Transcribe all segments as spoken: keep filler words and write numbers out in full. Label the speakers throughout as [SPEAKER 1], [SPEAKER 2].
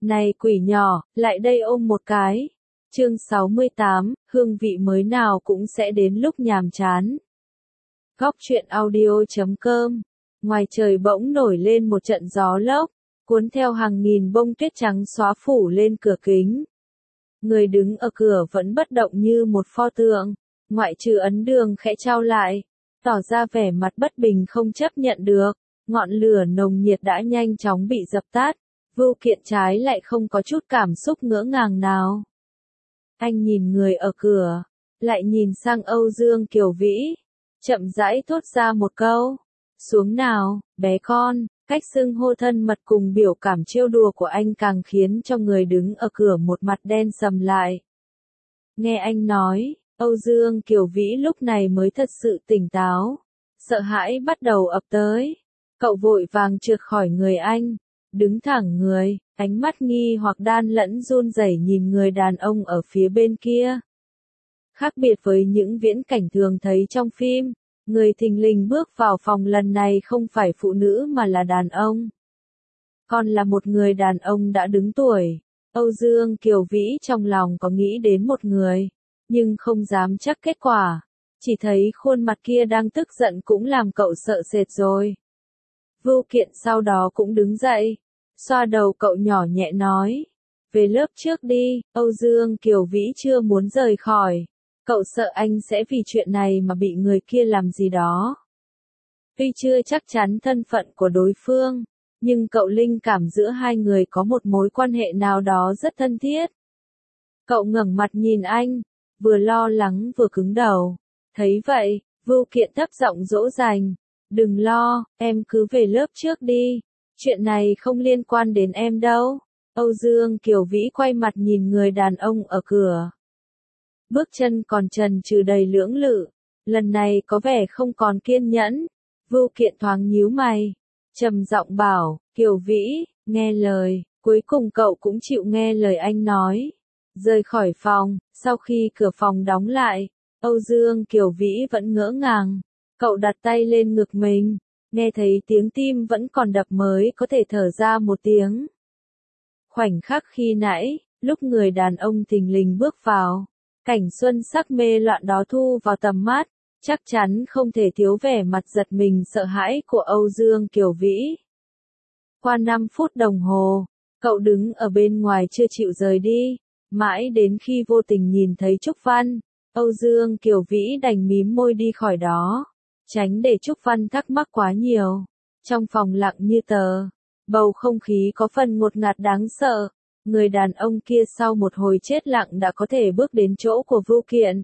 [SPEAKER 1] Này quỷ nhỏ, lại đây ôm một cái. Chương sáu mươi tám, hương vị mới nào cũng sẽ đến lúc nhàm chán. Góc truyện audio chấm com. Ngoài trời bỗng nổi lên một trận gió lốc, cuốn theo hàng nghìn bông tuyết trắng xóa phủ lên cửa kính. Người đứng ở cửa vẫn bất động như một pho tượng, ngoại trừ ấn đường khẽ trao lại, tỏ ra vẻ mặt bất bình không chấp nhận được. Ngọn lửa nồng nhiệt đã nhanh chóng bị dập tắt, Vưu Kiện trái lại không có chút cảm xúc ngỡ ngàng nào. Anh nhìn người ở cửa, lại nhìn sang Âu Dương Kiều Vĩ, chậm rãi thốt ra một câu, xuống nào, bé con. Cách xưng hô thân mật cùng biểu cảm trêu đùa của anh càng khiến cho người đứng ở cửa một mặt đen sầm lại. Nghe anh nói, Âu Dương Kiều Vĩ lúc này mới thật sự tỉnh táo, sợ hãi bắt đầu ập tới. Cậu vội vàng trượt khỏi người anh, đứng thẳng người, ánh mắt nghi hoặc đan lẫn run rẩy nhìn người đàn ông ở phía bên kia. Khác biệt với những viễn cảnh thường thấy trong phim, người thình lình bước vào phòng lần này không phải phụ nữ mà là đàn ông. Còn là một người đàn ông đã đứng tuổi. Âu Dương Kiều Vĩ trong lòng có nghĩ đến một người, nhưng không dám chắc kết quả. Chỉ thấy khuôn mặt kia đang tức giận cũng làm cậu sợ sệt rồi. Vưu Kiện sau đó cũng đứng dậy, xoa đầu cậu nhỏ nhẹ nói, về lớp trước đi. Âu Dương Kiều Vĩ chưa muốn rời khỏi. Cậu sợ anh sẽ vì chuyện này mà bị người kia làm gì đó. Tuy chưa chắc chắn thân phận của đối phương, nhưng cậu linh cảm giữa hai người có một mối quan hệ nào đó rất thân thiết. Cậu ngẩng mặt nhìn anh, vừa lo lắng vừa cứng đầu. Thấy vậy, Vưu Kiện thấp giọng dỗ dành, đừng lo, em cứ về lớp trước đi, chuyện này không liên quan đến em đâu. Âu Dương Kiều Vĩ quay mặt nhìn người đàn ông ở cửa. Bước chân còn chần chừ đầy lưỡng lự, lần này có vẻ không còn kiên nhẫn. Vưu Kiện thoáng nhíu mày, trầm giọng bảo, Kiều Vĩ, nghe lời. Cuối cùng cậu cũng chịu nghe lời anh nói, rời khỏi phòng. Sau khi cửa phòng đóng lại, Âu Dương Kiều Vĩ vẫn ngỡ ngàng. Cậu đặt tay lên ngực mình, nghe thấy tiếng tim vẫn còn đập mới có thể thở ra một tiếng. Khoảnh khắc khi nãy, lúc người đàn ông thình lình bước vào, cảnh xuân sắc mê loạn đó thu vào tầm mắt, chắc chắn không thể thiếu vẻ mặt giật mình sợ hãi của Âu Dương Kiều Vĩ. Qua năm phút đồng hồ, cậu đứng ở bên ngoài chưa chịu rời đi, mãi đến khi vô tình nhìn thấy Trúc Văn, Âu Dương Kiều Vĩ đành mím môi đi khỏi đó, tránh để Trúc Văn thắc mắc quá nhiều. Trong phòng lặng như tờ, bầu không khí có phần ngột ngạt đáng sợ. Người đàn ông kia sau một hồi chết lặng đã có thể bước đến chỗ của Vưu Kiện.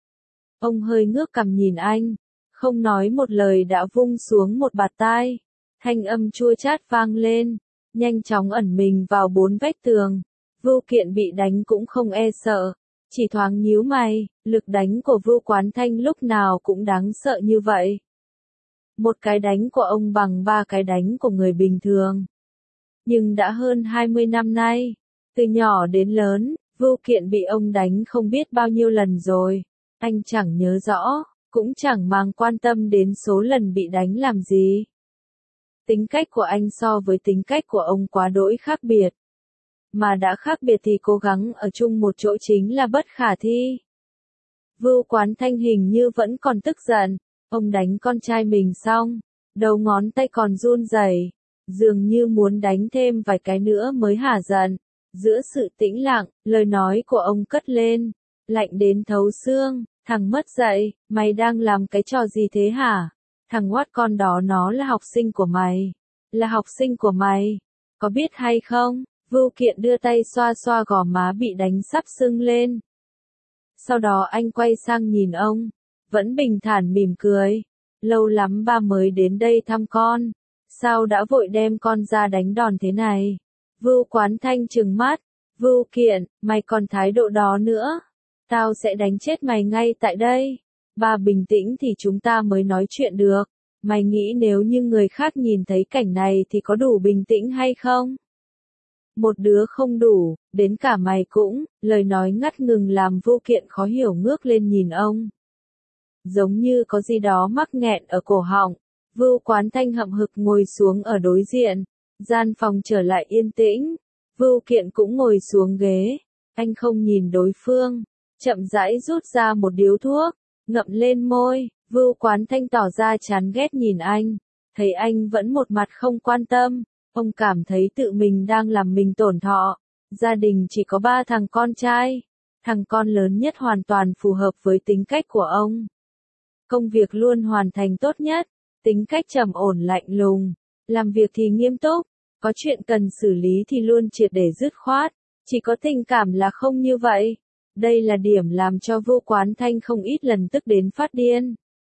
[SPEAKER 1] Ông hơi ngước cằm nhìn anh, không nói một lời đã vung xuống một bạt tai. Thanh âm chua chát vang lên, nhanh chóng ẩn mình vào bốn vách tường. Vưu Kiện bị đánh cũng không e sợ, chỉ thoáng nhíu mày, lực đánh của Vưu Quán Thanh lúc nào cũng đáng sợ như vậy. Một cái đánh của ông bằng ba cái đánh của người bình thường. Nhưng đã hơn hai mươi năm nay, từ nhỏ đến lớn, Vưu Kiện bị ông đánh không biết bao nhiêu lần rồi. Anh chẳng nhớ rõ, cũng chẳng mang quan tâm đến số lần bị đánh làm gì. Tính cách của anh so với tính cách của ông quá đỗi khác biệt. Mà đã khác biệt thì cố gắng ở chung một chỗ chính là bất khả thi. Vưu Quán Thanh hình như vẫn còn tức giận. Ông đánh con trai mình xong, đầu ngón tay còn run rẩy, dường như muốn đánh thêm vài cái nữa mới hả giận. Giữa sự tĩnh lặng, lời nói của ông cất lên, lạnh đến thấu xương, thằng mất dạy, mày đang làm cái trò gì thế hả? Thằng oát con đó nó là học sinh của mày, là học sinh của mày, có biết hay không? Vưu Kiện đưa tay xoa xoa gò má bị đánh sắp sưng lên. Sau đó anh quay sang nhìn ông, vẫn bình thản mỉm cười, lâu lắm ba mới đến đây thăm con, sao đã vội đem con ra đánh đòn thế này? Vưu Quán Thanh trừng mắt, Vưu Kiện, mày còn thái độ đó nữa, tao sẽ đánh chết mày ngay tại đây. Ba bình tĩnh thì chúng ta mới nói chuyện được, mày nghĩ nếu như người khác nhìn thấy cảnh này thì có đủ bình tĩnh hay không? Một đứa không đủ, đến cả mày cũng. Lời nói ngắt ngừng làm Vưu Kiện khó hiểu ngước lên nhìn ông. Giống như có gì đó mắc nghẹn ở cổ họng, Vưu Quán Thanh hậm hực ngồi xuống ở đối diện. Gian phòng trở lại yên tĩnh. Vưu Kiện cũng ngồi xuống ghế, anh không nhìn đối phương, chậm rãi rút ra một điếu thuốc, ngậm lên môi. Vưu Quán Thanh tỏ ra chán ghét nhìn anh, thấy anh vẫn một mặt không quan tâm, ông cảm thấy tự mình đang làm mình tổn thọ. Gia đình chỉ có ba thằng con trai, thằng con lớn nhất hoàn toàn phù hợp với tính cách của ông. Công việc luôn hoàn thành tốt nhất, tính cách trầm ổn lạnh lùng, làm việc thì nghiêm túc, có chuyện cần xử lý thì luôn triệt để dứt khoát, chỉ có tình cảm là không như vậy. Đây là điểm làm cho Vưu Quán Thanh không ít lần tức đến phát điên.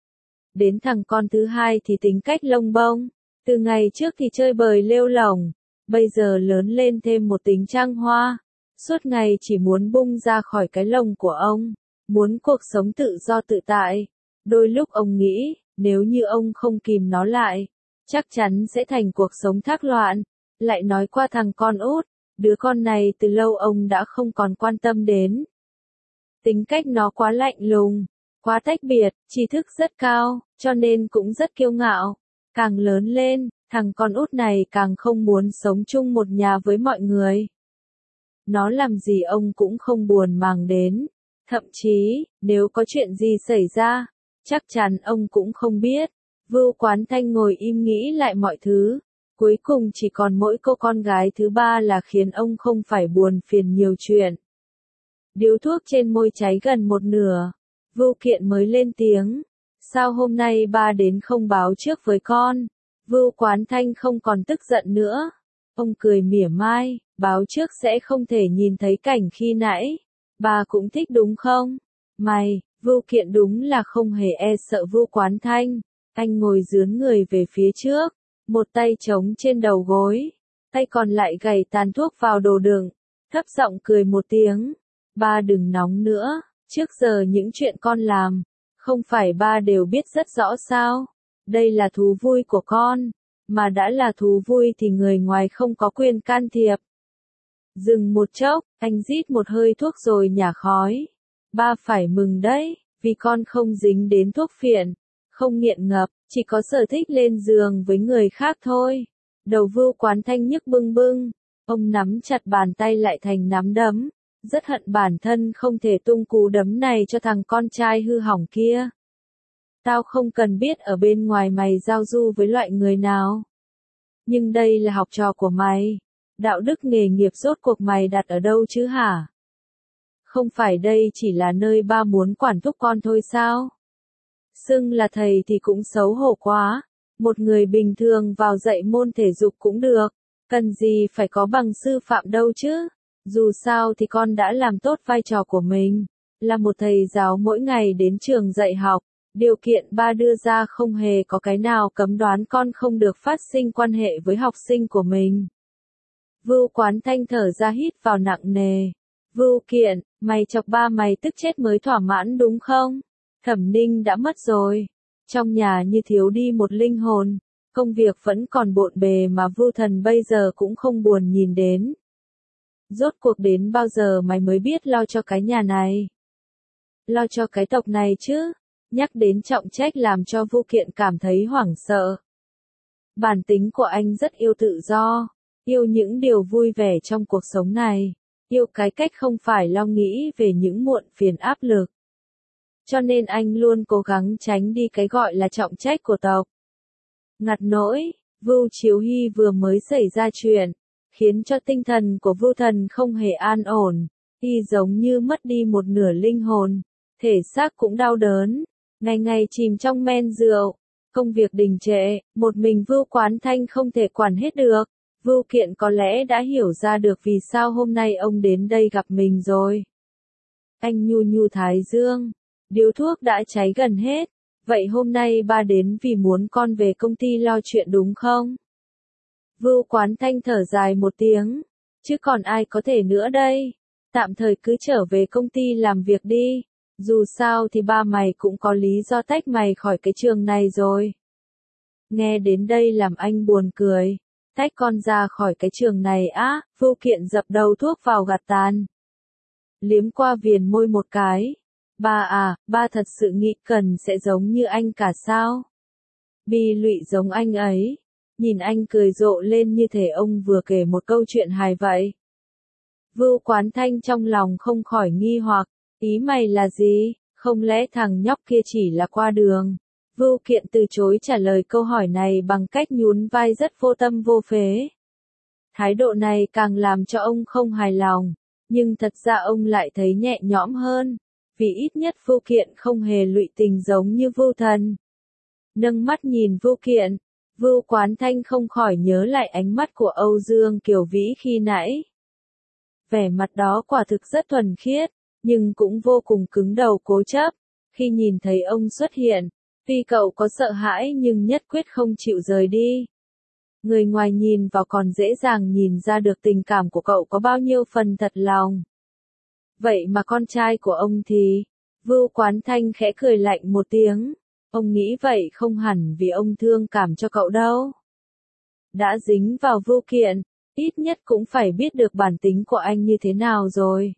[SPEAKER 1] Đến thằng con thứ hai thì tính cách lông bông, từ ngày trước thì chơi bời lêu lổng, bây giờ lớn lên thêm một tính trăng hoa, suốt ngày chỉ muốn bung ra khỏi cái lồng của ông, muốn cuộc sống tự do tự tại. Đôi lúc ông nghĩ, nếu như ông không kìm nó lại, chắc chắn sẽ thành cuộc sống thác loạn. Lại nói qua thằng con út, đứa con này từ lâu ông đã không còn quan tâm đến. Tính cách nó quá lạnh lùng, quá tách biệt, tri thức rất cao, cho nên cũng rất kiêu ngạo. Càng lớn lên, thằng con út này càng không muốn sống chung một nhà với mọi người. Nó làm gì ông cũng không buồn màng đến. Thậm chí, nếu có chuyện gì xảy ra, chắc chắn ông cũng không biết. Vưu Quán Thanh ngồi im nghĩ lại mọi thứ. Cuối cùng chỉ còn mỗi cô con gái thứ ba là khiến ông không phải buồn phiền nhiều chuyện. Điếu thuốc trên môi cháy gần một nửa. Vưu Kiện mới lên tiếng. Sao hôm nay ba đến không báo trước với con? Vưu Quán Thanh không còn tức giận nữa. Ông cười mỉa mai, báo trước sẽ không thể nhìn thấy cảnh khi nãy. Ba cũng thích đúng không? Mày, Vưu Kiện đúng là không hề e sợ Vưu Quán Thanh. Anh ngồi dướn người về phía trước, một tay chống trên đầu gối, tay còn lại gảy tàn thuốc vào đồ đựng, thấp giọng cười một tiếng. Ba đừng nóng nữa, trước giờ những chuyện con làm, không phải ba đều biết rất rõ sao? Đây là thú vui của con, mà đã là thú vui thì người ngoài không có quyền can thiệp. Dừng một chốc, anh rít một hơi thuốc rồi nhả khói. Ba phải mừng đấy, vì con không dính đến thuốc phiện, không nghiện ngập, chỉ có sở thích lên giường với người khác thôi. Đầu Vưu Quán Thanh nhức bưng bưng, ông nắm chặt bàn tay lại thành nắm đấm, rất hận bản thân không thể tung cú đấm này cho thằng con trai hư hỏng kia. Tao không cần biết ở bên ngoài mày giao du với loại người nào. Nhưng đây là học trò của mày. Đạo đức nghề nghiệp rốt cuộc mày đặt ở đâu chứ hả? Không phải đây chỉ là nơi ba muốn quản thúc con thôi sao? Xưng là thầy thì cũng xấu hổ quá. Một người bình thường vào dạy môn thể dục cũng được. Cần gì phải có bằng sư phạm đâu chứ? Dù sao thì con đã làm tốt vai trò của mình. Là một thầy giáo mỗi ngày đến trường dạy học. Điều kiện ba đưa ra không hề có cái nào cấm đoán con không được phát sinh quan hệ với học sinh của mình. Vưu Quán Thanh thở ra hít vào nặng nề. Vưu Kiện, mày chọc ba mày tức chết mới thỏa mãn đúng không? Thẩm Ninh đã mất rồi. Trong nhà như thiếu đi một linh hồn. Công việc vẫn còn bộn bề mà Vưu Thần bây giờ cũng không buồn nhìn đến. Rốt cuộc đến bao giờ mày mới biết lo cho cái nhà này? Lo cho cái tộc này chứ? Nhắc đến trọng trách làm cho Vưu Kiện cảm thấy hoảng sợ. Bản tính của anh rất yêu tự do, yêu những điều vui vẻ trong cuộc sống này, yêu cái cách không phải lo nghĩ về những muộn phiền áp lực. Cho nên anh luôn cố gắng tránh đi cái gọi là trọng trách của tộc. Ngặt nỗi, Vưu Chiếu Hy vừa mới xảy ra chuyện, khiến cho tinh thần của Vưu Thần không hề an ổn, y giống như mất đi một nửa linh hồn, thể xác cũng đau đớn. Ngày ngày chìm trong men rượu, công việc đình trệ, một mình Vưu Quán Thanh không thể quản hết được. Vưu Kiện có lẽ đã hiểu ra được vì sao hôm nay ông đến đây gặp mình rồi. Anh nhu nhu thái dương, điếu thuốc đã cháy gần hết, vậy hôm nay ba đến vì muốn con về công ty lo chuyện đúng không? Vưu Quán Thanh thở dài một tiếng, chứ còn ai có thể nữa đây, tạm thời cứ trở về công ty làm việc đi. Dù sao thì ba mày cũng có lý do tách mày khỏi cái trường này rồi. Nghe đến đây làm anh buồn cười. Tách con ra khỏi cái trường này á, Vưu Kiện dập đầu thuốc vào gạt tàn. Liếm qua viền môi một cái. Ba à, ba thật sự nghĩ Cần sẽ giống như anh cả sao? Bi lụy giống anh ấy. Nhìn anh cười rộ lên như thể ông vừa kể một câu chuyện hài vậy. Vưu Quán Thanh trong lòng không khỏi nghi hoặc, ý mày là gì, không lẽ thằng nhóc kia chỉ là qua đường? Vưu Kiện từ chối trả lời câu hỏi này bằng cách nhún vai rất vô tâm vô phế. Thái độ này càng làm cho ông không hài lòng, nhưng thật ra ông lại thấy nhẹ nhõm hơn, vì ít nhất Vưu Kiện không hề lụy tình giống như Vưu Thần. Nâng mắt nhìn Vưu Kiện, Vưu Quán Thanh không khỏi nhớ lại ánh mắt của Âu Dương Kiều Vĩ khi nãy. Vẻ mặt đó quả thực rất thuần khiết, nhưng cũng vô cùng cứng đầu cố chấp. Khi nhìn thấy ông xuất hiện, tuy cậu có sợ hãi nhưng nhất quyết không chịu rời đi. Người ngoài nhìn vào còn dễ dàng nhìn ra được tình cảm của cậu có bao nhiêu phần thật lòng. Vậy mà con trai của ông thì, Vưu Quán Thanh khẽ cười lạnh một tiếng. Ông nghĩ vậy không hẳn vì ông thương cảm cho cậu đâu. Đã dính vào Vưu Kiện, ít nhất cũng phải biết được bản tính của anh như thế nào rồi.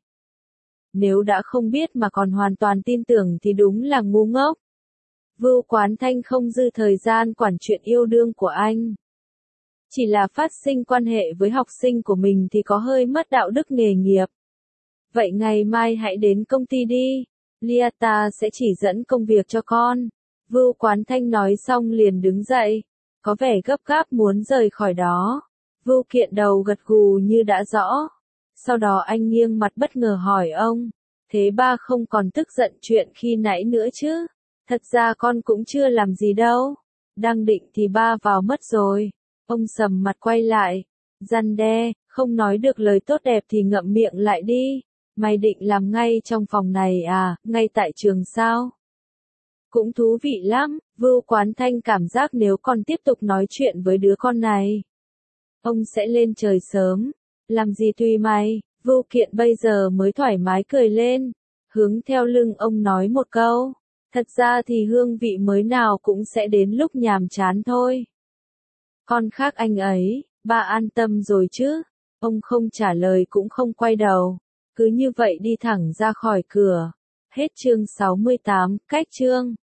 [SPEAKER 1] Nếu đã không biết mà còn hoàn toàn tin tưởng thì đúng là ngu ngốc. Vưu Quán Thanh không dư thời gian quản chuyện yêu đương của anh. Chỉ là phát sinh quan hệ với học sinh của mình thì có hơi mất đạo đức nghề nghiệp. Vậy ngày mai hãy đến công ty đi, Liata sẽ chỉ dẫn công việc cho con. Vưu Quán Thanh nói xong liền đứng dậy, có vẻ gấp gáp muốn rời khỏi đó. Vưu Kiện đầu gật gù như đã rõ. Sau đó anh nghiêng mặt bất ngờ hỏi ông, thế ba không còn tức giận chuyện khi nãy nữa chứ? Thật ra con cũng chưa làm gì đâu. Đang định thì ba vào mất rồi. Ông sầm mặt quay lại, răn đe, không nói được lời tốt đẹp thì ngậm miệng lại đi. Mày định làm ngay trong phòng này à, ngay tại trường sao? Cũng thú vị lắm, Vưu Quán Thanh cảm giác nếu còn tiếp tục nói chuyện với đứa con này, ông sẽ lên trời sớm. Làm gì tùy mày, Vưu Kiện bây giờ mới thoải mái cười lên, hướng theo lưng ông nói một câu. Thật ra thì hương vị mới nào cũng sẽ đến lúc nhàm chán thôi. Con khác anh ấy, ba an tâm rồi chứ? Ông không trả lời cũng không quay đầu, cứ như vậy đi thẳng ra khỏi cửa. Hết chương sáu mươi tám, cách chương.